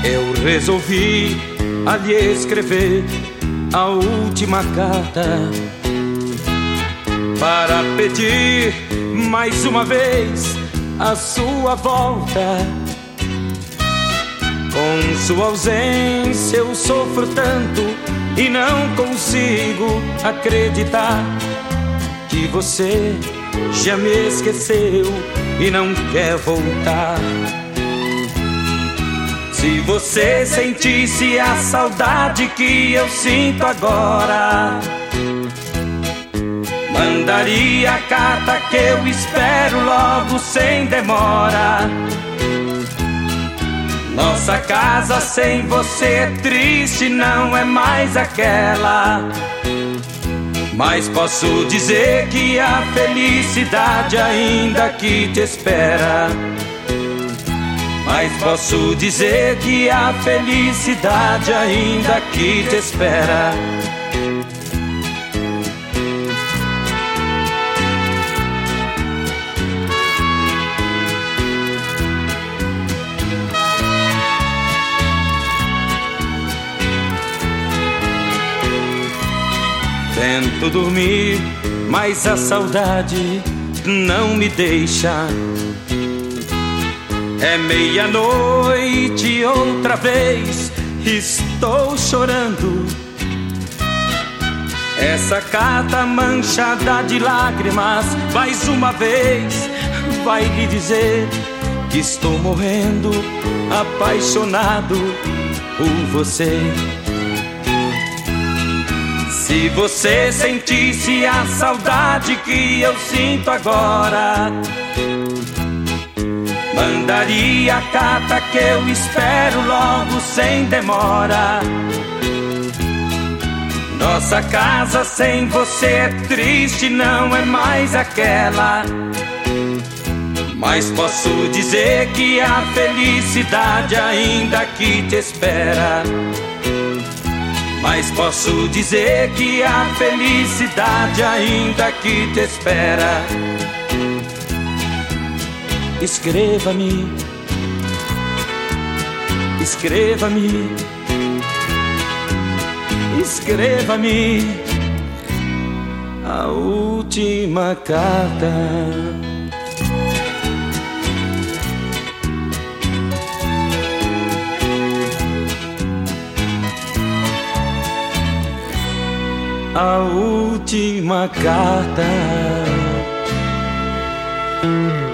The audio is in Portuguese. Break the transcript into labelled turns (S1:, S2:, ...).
S1: Eu resolvi ali escrever a última carta para pedir mais uma vez a sua volta. Com sua ausência eu sofro tanto e não consigo acreditar que você já me esqueceu e não quer voltar. Se você sentisse a saudade que eu sinto agora, mandaria a carta que eu espero logo sem demora. Nossa casa sem você é triste, não é mais aquela. Mas posso dizer que a felicidade ainda aqui te espera. Mas posso dizer que a felicidade ainda aqui te espera. Tento dormir, mas a saudade não me deixa. É meia-noite outra vez, estou chorando. Essa carta manchada de lágrimas, mais uma vez, vai lhe dizer que estou morrendo, apaixonado por você. Se você sentisse a saudade que eu sinto agora, mandaria a carta que eu espero logo sem demora. Nossa casa sem você é triste, não é mais aquela. Mas posso dizer que a felicidade ainda aqui te espera. Mas posso dizer que a felicidade ainda aqui te espera. Escreva-me, escreva-me, escreva-me a última carta. A última carta.